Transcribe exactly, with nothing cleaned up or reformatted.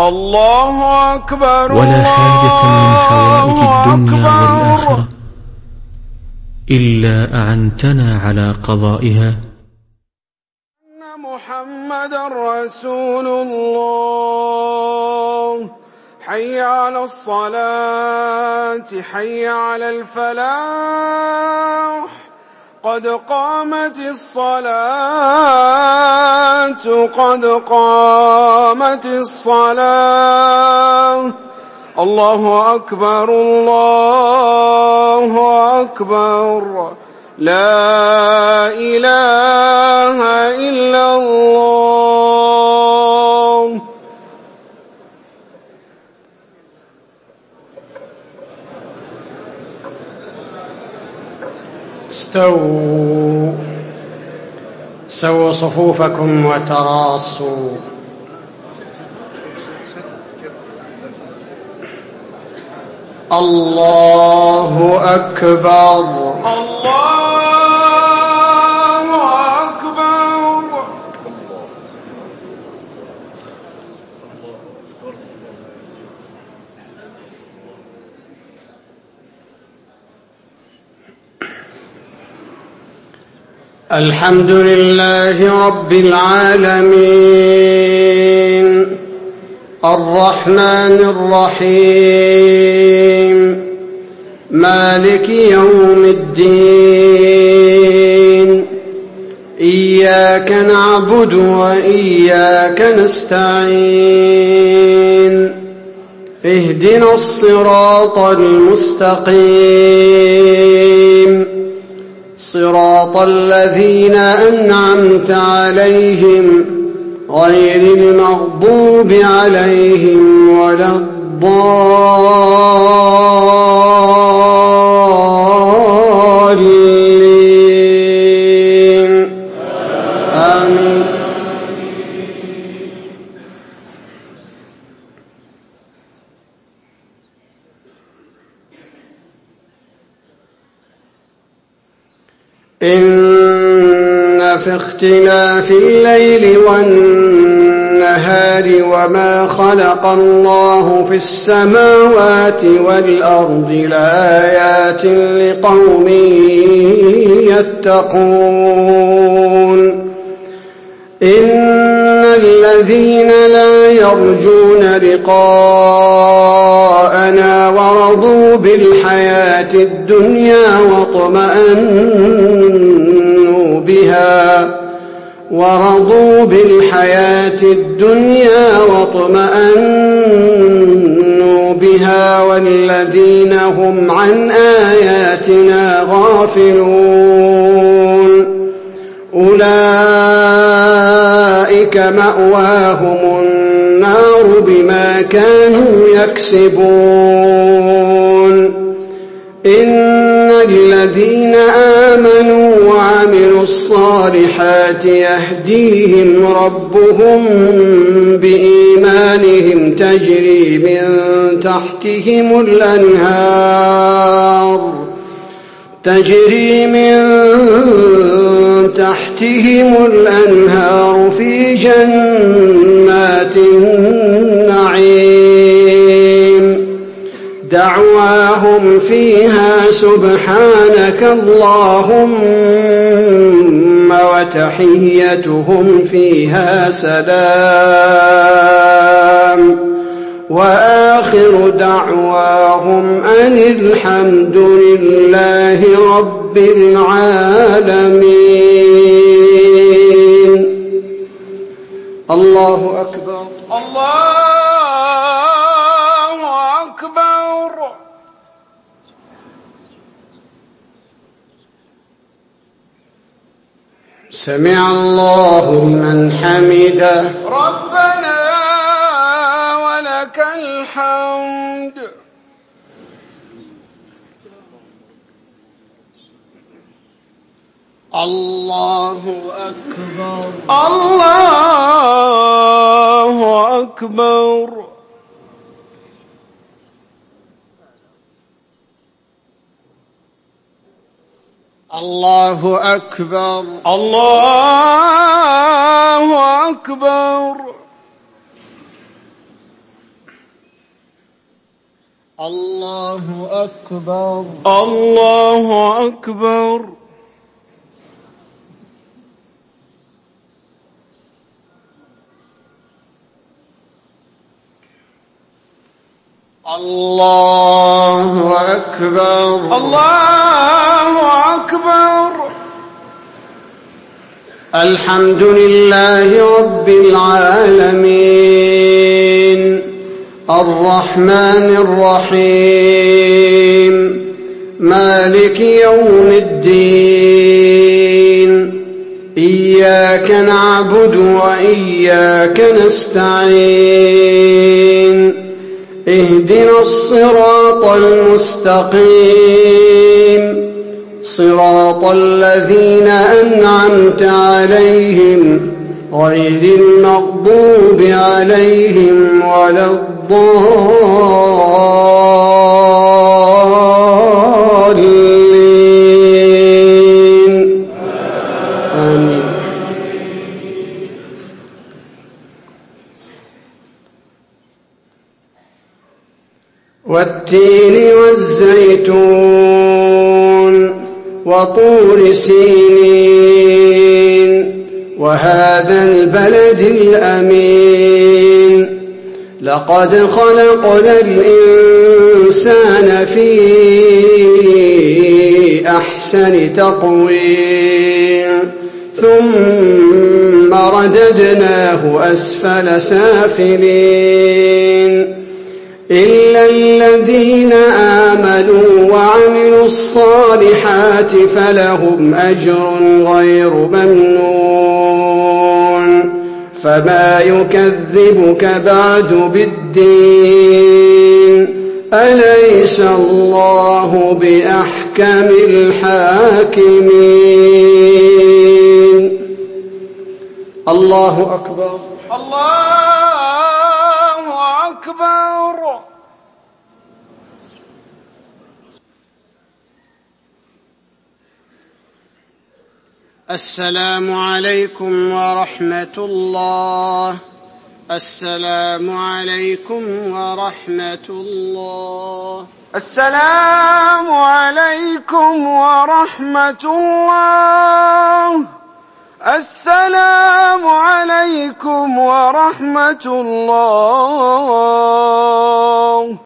الله أكبر. ولا حاجة من حوائج الدنيا والآخرة إلا أعنتنا على قضائها. أن محمد رسول الله. حي على الصلاة حي على الفلاح قد قامت الصلاة قد قامت الصلاة. الله أكبر الله أكبر لا إله إلا الله. استووا سووا صفوفكم وتراصوا. الله أكبر الله أكبر. الحمد لله رب العالمين الرحمن الرحيم مالك يوم الدين. إياك نعبد وإياك نستعين. اهدنا الصراط المستقيم صراط الذين أنعمت عليهم غير المغضوب عليهم ولا الضالين. آمين. إن في اختلاف الليل والنهار وما خلق الله في السماوات والأرض لآيات لقوم يتقون. إن الذين لا يرجون لقاءنا ورضوا بالحياة الدنيا واطمأنوا بها ورضوا بالحياة الدنيا واطمأنوا بها والذين هم عن آياتنا غافلون أولئك مأواهم النار بما كانوا يكسبون. إن الذين آمنوا وعملوا الصالحات يهديهم ربهم بإيمانهم تجري من تحتهم الأنهار تجري من تحتهم الأنهار في جنات النعيم. دعواهم فيها سبحانك اللهم وتحيتهم فيها سلام وآخر دعواهم أن الحمد لله رب العالمين. الله أكبر. الله أكبر. سمع الله لمن حمده. ربنا ولك الحمد. الله أكبر. الله أكبر. الله أكبر. الله أكبر. الله أكبر. الله أكبر. الله أكبر. الله أكبر. الحمد لله رب العالمين الرحمن الرحيم مالك يوم الدين إياك نعبد وإياك نستعين اهدنا الصراط المستقيم صراط الذين أنعمت عليهم غير المغضوب عليهم ولا الضالين آمين. والتين والزيتون وطور سينين وهذا البلد الأمين لقد خلقنا الإنسان في أحسن تقويم ثم رددناه أسفل سافلين إلا الذين آمنوا وعملوا الصالحات فلهم أجر غير ممنون فما يكذبك بعد بالدين أليس الله بأحكم الحاكمين. الله أكبر. الله أكبر. السلام عليكم ورحمة الله. السلام عليكم ورحمة الله. السلام عليكم ورحمة الله. السلام عليكم ورحمة الله.